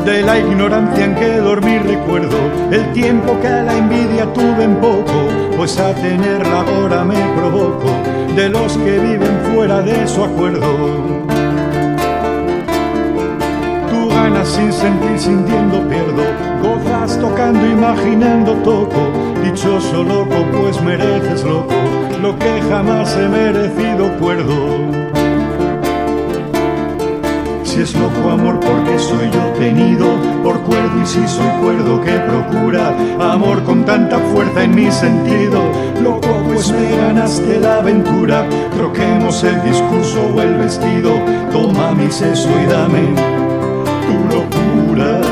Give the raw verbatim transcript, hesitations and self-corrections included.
de la ignorancia en que dormí recuerdo el tiempo que a la envidia tuve en poco, pues a tenerla ahora me provoco de los que viven fuera de su acuerdo. Tú ganas sin sentir, sintiendo pierdo, gozas tocando, imaginando toco, dichoso loco pues mereces loco lo que jamás he merecido cuerdo. Si es loco amor porque soy yo tenido por cuerdo, y si soy cuerdo que procura amor con tanta fuerza en mi sentido, loco pues me ganaste la aventura. Troquemos el discurso o el vestido, toma mi seso y dame tu locura.